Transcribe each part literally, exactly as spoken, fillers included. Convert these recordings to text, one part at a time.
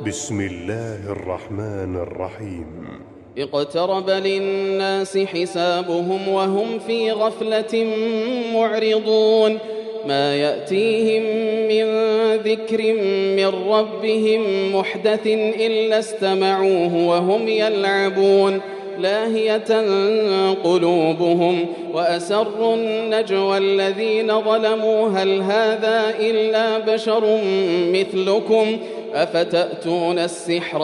بسم الله الرحمن الرحيم. اقترب للناس حسابهم وهم في غفلة معرضون ما يأتيهم من ذكر من ربهم محدث إلا استمعوه وهم يلعبون لاهية قلوبهم وأسروا النجوى الذين ظلموا هل هذا إلا بشر مثلكم أفتأتون السحر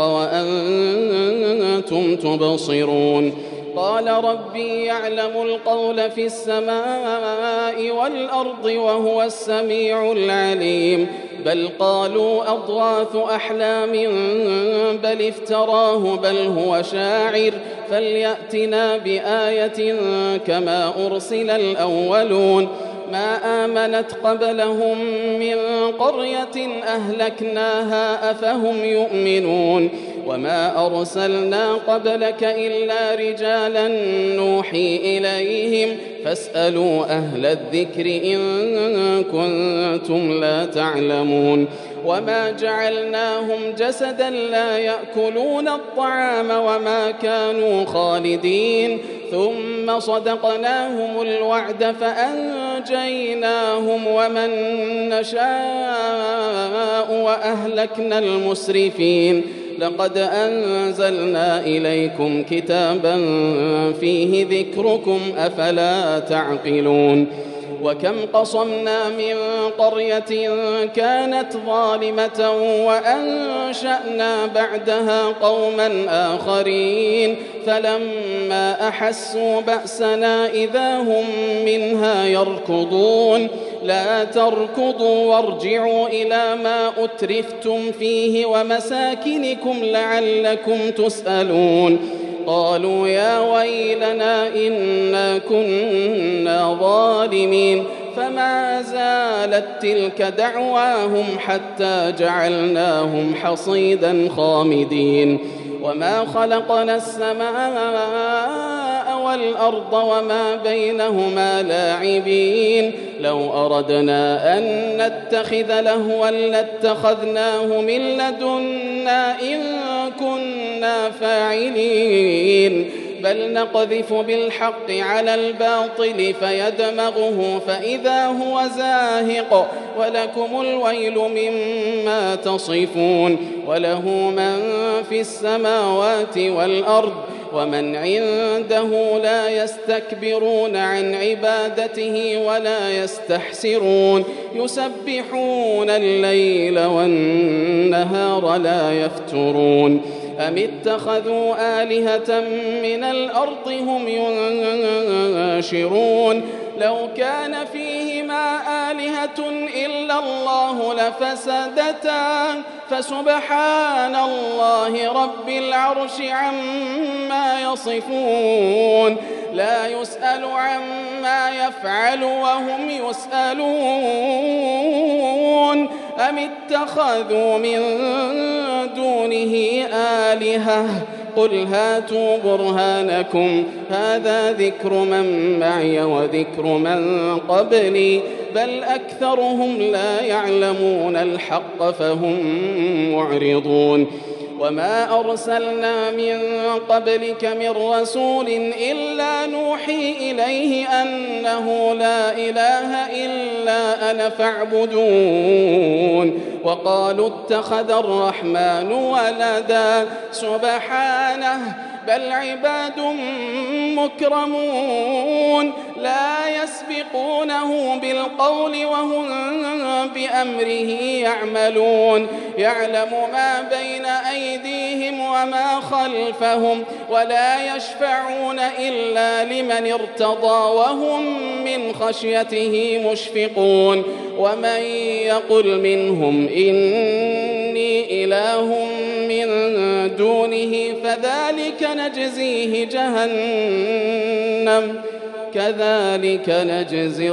وأنتم تبصرون قال ربي يعلم القول في السماء والأرض وهو السميع العليم بل قالوا أضغاث أحلام بل افتراه بل هو شاعر فليأتنا بآية كما أرسل الأولون ما آمنت قبلهم من قرية أهلكناها أفهم يؤمنون وما أرسلنا قبلك إلا رجالا نوحي إليهم فاسألوا أهل الذكر إن كنتم لا تعلمون وما جعلناهم جسدا لا يأكلون الطعام وما كانوا خالدين ثم صدقناهم الوعد فأنجيناهم ومن نشاء وأهلكنا المسرفين لقد أنزلنا إليكم كتابا فيه ذكركم أفلا تعقلون وكم قصمنا من قرية كانت ظالمة وأنشأنا بعدها قوما آخرين فلما أحسوا بأسنا إذا هم منها يركضون لا تركضوا وارجعوا إلى ما أترفتم فيه ومساكنكم لعلكم تسألون قالوا يا ويلنا إنا كنا ظالمين فما زالت تلك دعواهم حتى جعلناهم حصيدا خامدين وما خلقنا السماء والأرض وما بينهما لاعبين لو أردنا أن نتخذ لهوا لاتخذناه من لدنا إن كنا فاعلين بل نقذف بالحق على الباطل فيدمغه فإذا هو زاهق ولكم الويل مما تصفون وله من في السماوات والأرض ومن عنده لا يستكبرون عن عبادته ولا يستحسرون يسبحون الليل والنهار لا يفترون أم اتخذوا آلهة من الأرض هم ينشرون لو كان فيهما آلهة إلا الله لفسدتا فسبحان الله رب العرش عما يصفون لا يسأل عما يفعل وهم يسألون أم اتخذوا من دونه آلهة قل هاتوا برهانكم هذا ذكر من معي وذكر من قبلي بل أكثرهم لا يعلمون الحق فهم معرضون وما أرسلنا من قبلك من رسول إلا نوحي إليه أنه لا إله إلا أنا فاعبدون وقالوا اتخذ الرحمن ولدا سبحانه بل عباد مكرمون لا يسبقونه بالقول وهم بأمره يعملون يعلم ما بين أيديهم وما خلفهم ولا يشفعون إلا لمن ارتضى وهم من خشيته مشفقون ومن يقل منهم إني إله من دونه فذلك نجزيه جهنم كذلك نجزي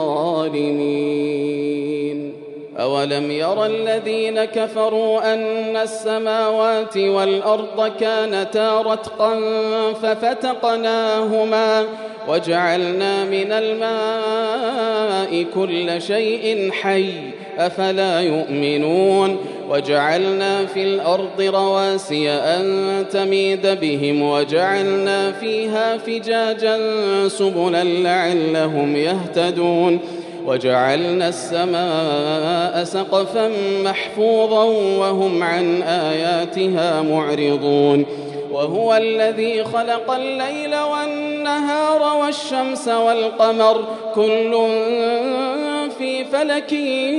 الظالمين أولم ير الذين كفروا أن السماوات والأرض كانتا رتقا ففتقناهما وجعلنا من الماء كل شيء حي أفلا يؤمنون وجعلنا في الأرض رواسي أن تميد بهم وجعلنا فيها فجاجا سبلا لعلهم يهتدون وجعلنا السماء سقفا محفوظا وهم عن آياتها معرضون وهو الذي خلق الليل والنهار والشمس والقمر كل في فلك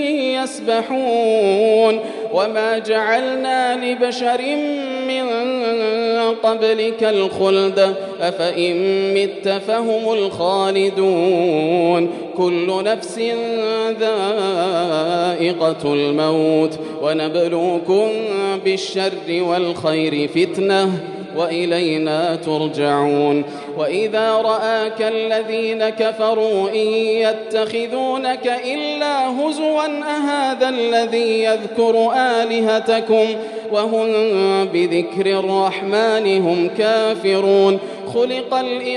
يسبحون وما جعلنا لبشر من قبلك الخلد أفإن مت فهم الخالدون كل نفس ذائقة الموت ونبلوكم بالشر والخير فتنة وإلينا ترجعون وإذا رآك الذين كفروا إن يتخذونك إلا هزوا أهذا الذي يذكر آلهتكم وهم بذكر الرحمن هم كافرون خلق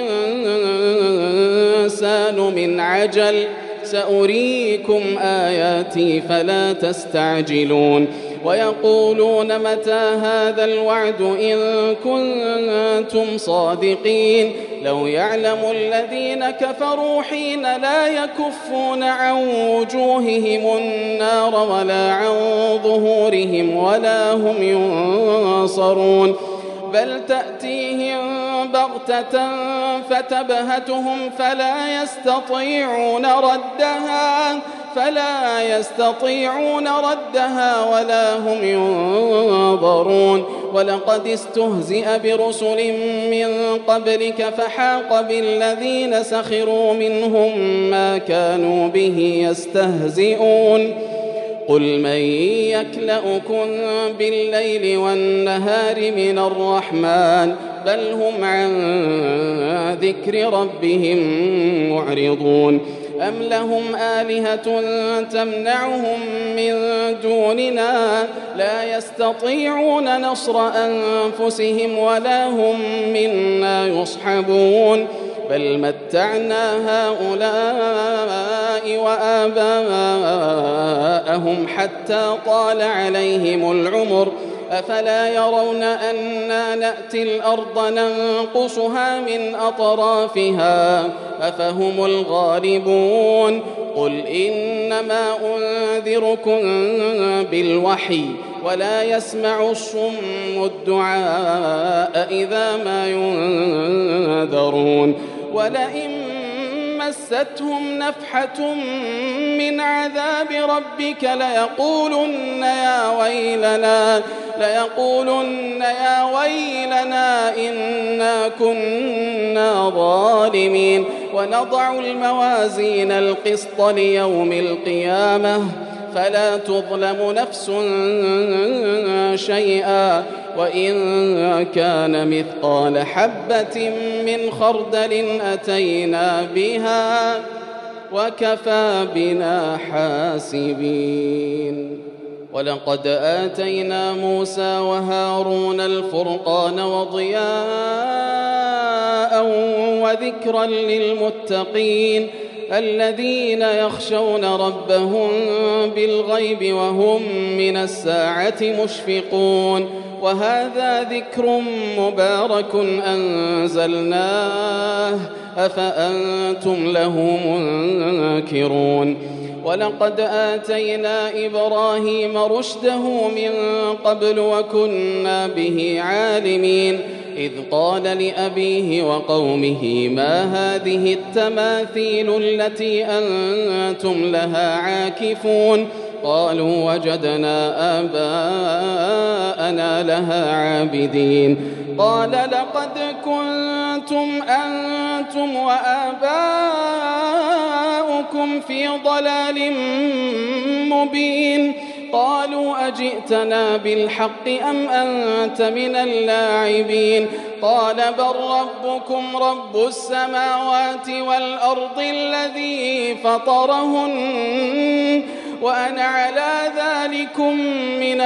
الإنسان من عجل سأريكم آياتي فلا تستعجلون ويقولون متى هذا الوعد إن كنتم صادقين لو يعلم الذين كفروا حين لا يكفون عن وجوههم النار ولا عن ظهورهم ولا هم ينصرون بل تأتيهم بغتة فتبهتهم فلا يستطيعون ردها فلا يستطيعون ردها ولا هم ينظرون ولقد استهزئ برسل من قبلك فحاق بالذين سخروا منهم ما كانوا به يستهزئون قل من يكلؤكم بالليل والنهار من الرحمن بل هم عن ذكر ربهم معرضون أم لهم آلهة تمنعهم من دوننا لا يستطيعون نصر أنفسهم ولا هم منا يصحبون بل متعنا هؤلاء وآباءهم حتى طال عليهم العمر أفلا يرون أنا نأتي الأرض ننقصها من أطرافها أفهم الغالبون قل إنما أنذركم بالوحي ولا يسمع الصم الدعاء إذا ما ينذرون ولئن مستهم نفحة من عذاب ربك ليقولن يا ويلنا ليقولن يا ويلنا إنا كنا ظالمين ونضع الموازين القسط ليوم القيامة فلا تظلم نفس شيئا وإن كان مثقال حبة من خردل أتينا بها وكفى بنا حاسبين ولقد آتينا موسى وهارون الفرقان وضياء وذكرا للمتقين الذين يخشون ربهم بالغيب وهم من الساعة مشفقون وهذا ذكر مبارك أنزلناه أفأنتم له منكرون ولقد آتينا إبراهيم رشده من قبل وكنا به عالمين إذ قال لأبيه وقومه ما هذه التماثيل التي أنتم لها عاكفون قالوا وجدنا آباءنا لها عابدين قال لقد كنتم أنتم وآباؤكم في ضلال مبين قالوا أجئتنا بالحق أم أنت من اللاعبين قال بل ربكم رب السماوات والأرض الذي فطرهن وأنا على ذلكم من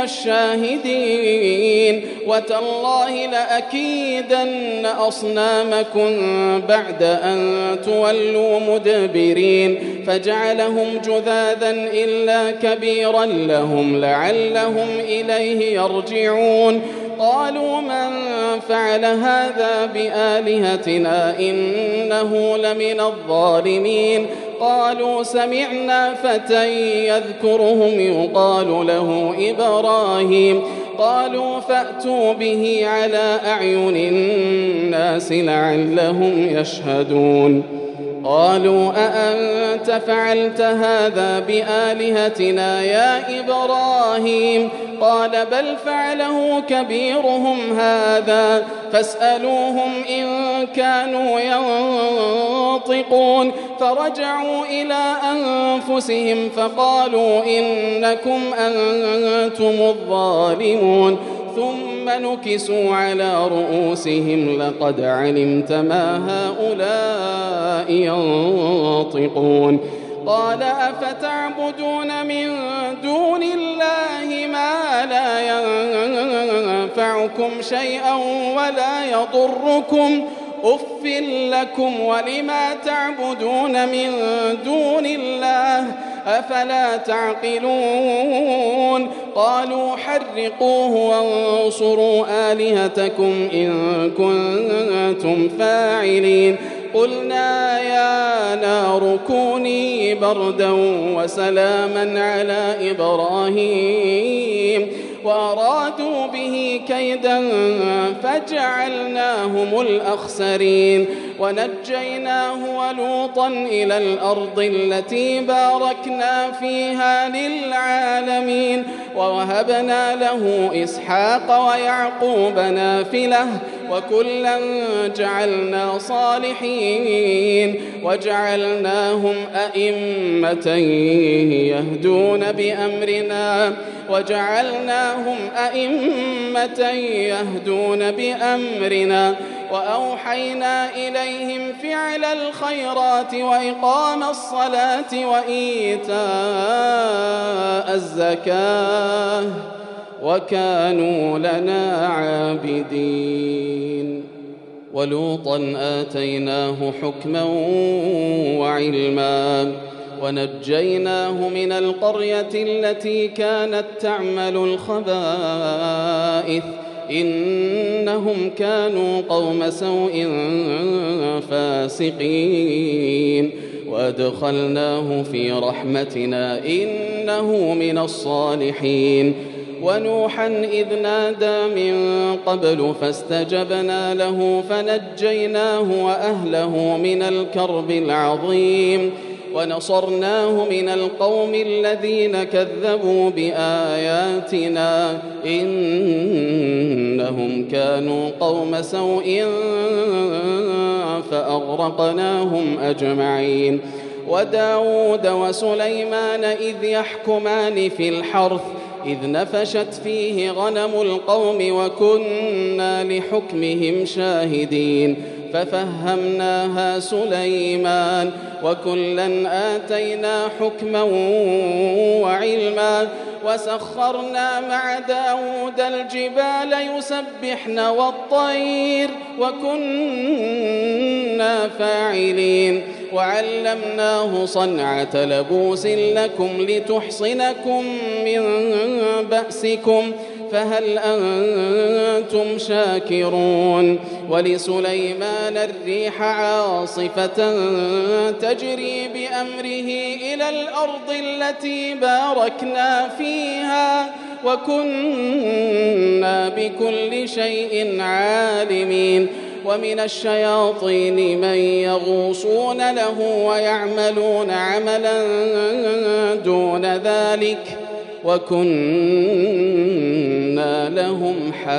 الشاهدين وتالله لأكيدن أصنامكم بعد أن تولوا مدبرين فجعلهم جذاذا إلا كبيرا لهم لعلهم إليه يرجعون قالوا من فعل هذا بآلهتنا إنه لمن الظالمين قالوا سمعنا فتى يذكرهم يقال له إبراهيم قالوا فأتوا به على أعين الناس لعلهم يشهدون قالوا أأنت فعلت هذا بآلهتنا يا إبراهيم قال بل فعله كبيرهم هذا فاسألوهم إن كانوا ينطقون فرجعوا إلى أنفسهم فقالوا إنكم أنتم الظالمون ثم نكسوا على رؤوسهم لقد علمت ما هؤلاء ينطقون قال أفتعبدون من دون الله ما لا ينفعكم شيئا ولا يضركم أف لكم ولما تعبدون من دون الله أفلا تعقلون قالوا حرقوه وانصروا آلهتكم إن كنتم فاعلين قلنا يا نار كوني بردا وسلاما على إبراهيم وأرادوا به كيدا فجعلناهم الأخسرين ونجيناه ولوطا إلى الأرض التي باركنا فيها للعالمين ووهبنا له إسحاق ويعقوب نافلة وكلا جعلنا صالحين وجعلناهم أئمة يهدون بأمرنا وجعلناهم أئمة يهدون بأمرنا وأوحينا إليهم فعل الخيرات وإقام الصلاة وإيتاء الزكاة وكانوا لنا عابدين ولوطا آتيناه حكما وعلما ونجيناه من القرية التي كانت تعمل الخبائث إنهم كانوا قوم سوء فاسقين وأدخلناه في رحمتنا إنه من الصالحين ونوحا إذ نادى من قبل فاستجبنا له فنجيناه وأهله من الكرب العظيم ونصرناه من القوم الذين كذبوا بآياتنا إنهم كانوا قوم سوء فأغرقناهم أجمعين وداود وسليمان إذ يحكمان في الحرث إذ نفشت فيه غنم القوم وكنا لحكمهم شاهدين ففهمناها سليمان وكلا آتينا حكما وعلما وسخرنا مع داود الجبال يسبحن والطير وكنا فاعلين وعلمناه صنعة لبوس لكم لتحصنكم من بأسكم فهل أنتم شاكرون ولسليمان الريح عاصفة تجري بأمره إلى الأرض التي باركنا فيها وكنا بكل شيء عالمين ومن الشياطين من يغوصون له ويعملون عملا دون ذلك وكنا لهم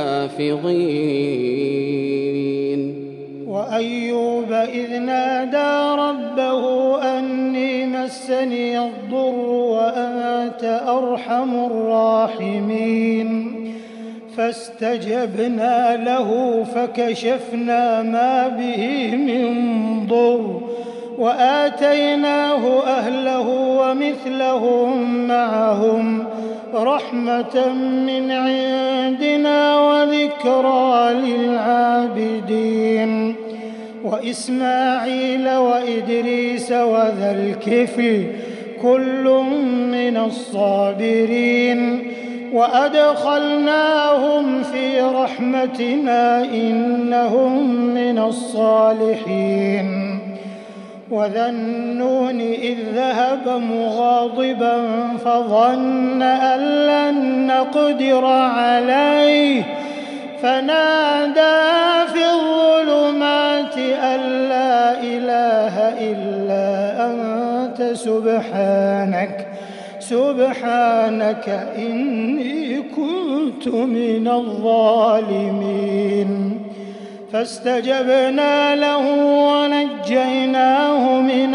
حافظين وأيوب إذ نادى ربه أني مسني الضر وأنت أرحم الراحمين فاستجبنا له فكشفنا ما به من ضر وآتيناه أهله ومثلهم معهم رحمة من عندنا وذكرى للعابدين وإسماعيل وإدريس وذا الكفل كل من الصابرين وأدخلناهم في رحمتنا إنهم من الصالحين وذا النون إذ ذهب مغاضبا فظن أن لن نقدر عليه فنادى في الظلمات أن لا إله إلا أنت سبحانك سبحانك إني كنت من الظالمين فاستجبنا له ونجيناه من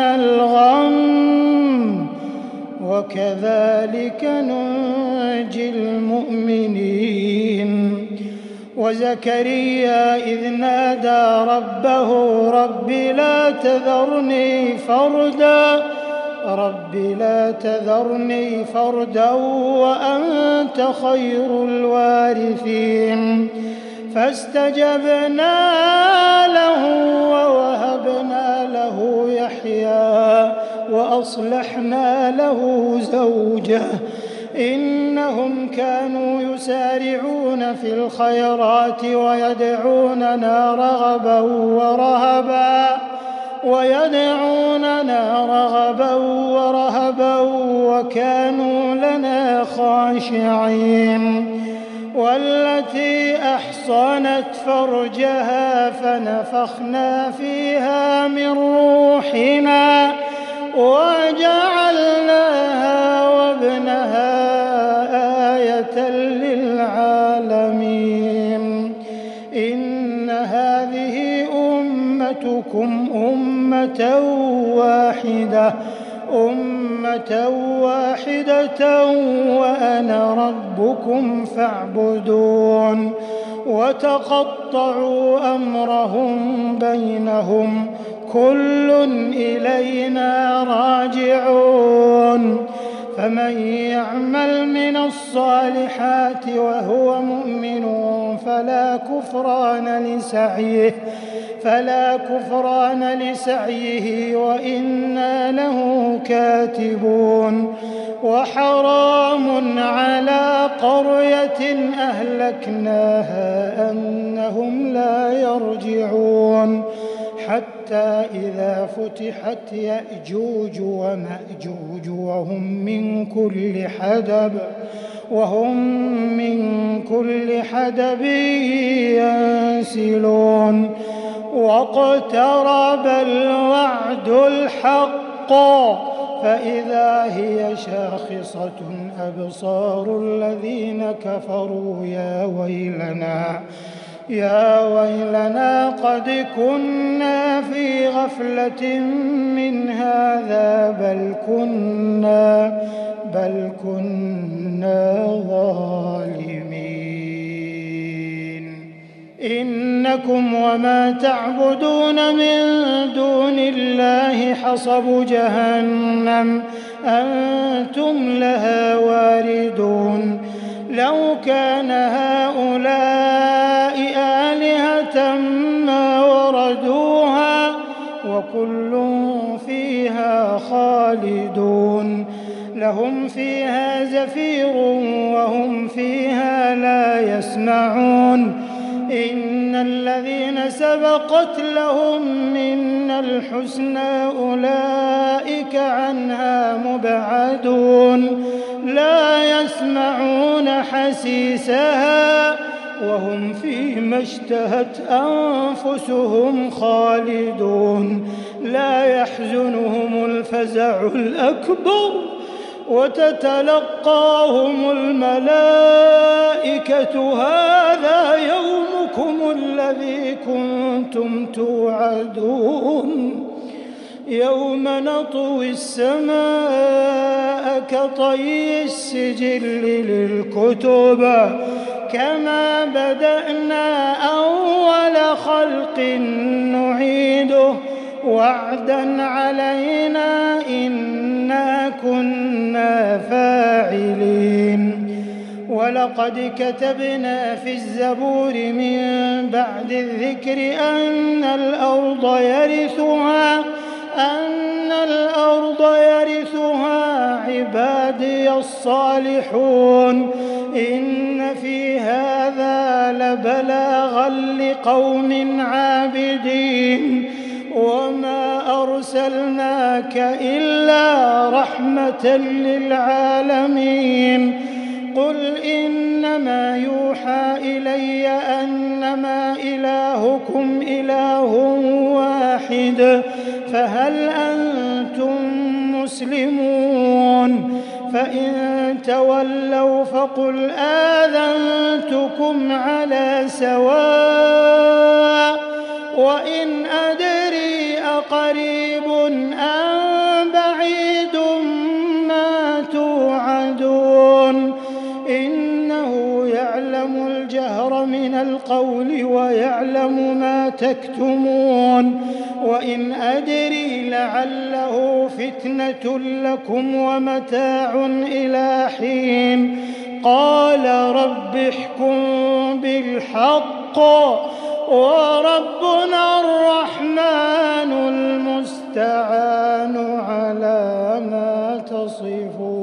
الغم وكذلك ننجي المؤمنين وزكريا إذ نادى ربه رب لا تذرني فردا رب لا تذرني فردا وأنت خير الوارثين فاستجبنا له ووهبنا له يحيى وأصلحنا له زوجه إنهم كانوا يسارعون في الخيرات ويدعوننا رغبا ورهبا ويدعوننا رغبا ورهبا وكانوا لنا خاشعين والتي أحصنت فرجها فنفخنا فيها من روحنا وجعلناها وابنها آية للعالمين إن هذه أمتكم أمة واحدة أمة واحدة وأنا ربكم فاعبدون وتقطعوا أمرهم بينهم كل إلينا راجعون فمن يعمل من الصالحات وهو مؤمن فلا كفران لسعيه فلا كفران لسعيه وإنا له كاتبون وحرام على قرية أهلكناها أنهم لا يرجعون حتى إذا فتحت يأجوج ومأجوج وهم من كل حدب وهم من كل حدب ينسلون واقترب الوعد الحق فإذا هي شاخصة أبصار الذين كفروا يا ويلنا يا ويلنا قد كنا في غفلة من هذا بل كنا بل كنا ظالمين إنكم وما تعبدون من دون الله حصب جهنم أنتم لها واردون لو كان هؤلاء آلهة ما وردوها وكل فيها خالدون لهم فيها زفير وهم فيها لا يسمعون إن الذين سبقت لهم منا الحسنى أولئك عنها مبعدون لا يسمعون حسيسها وهم فيما اشتهت أنفسهم خالدون لا يحزنهم الفزع الأكبر وتتلقاهم الملائكة هذا يومكم الذي كنتم توعدون يوم نطوي السماء كطي السجل للكتب كما بدأنا أول خلق نعيده وعدا علينا إنا كنا فاعلين. ولقد كتبنا في الزبور من بعد الذكر أن الأرض يرثها أن الأرض يرثها عبادي الصالحون إن في هذا لبلاغا لقوم عابدين وما أرسلناك إلا رحمة للعالمين. قل إنما يوحى إلي أنما إلهكم إله واحد فهل أنتم مسلمون؟ فإن تولوا فقل آذنتكم على سواء وإن أدري أقريب أم بعيد ما توعدون إنه يعلم الجهر من القول ويعلم ما تكتمون وإن أدري لعله فتنة لكم ومتاع إلى حين. قال رب احكم بالحق وربنا الرحمن المستعان على ما تصفون.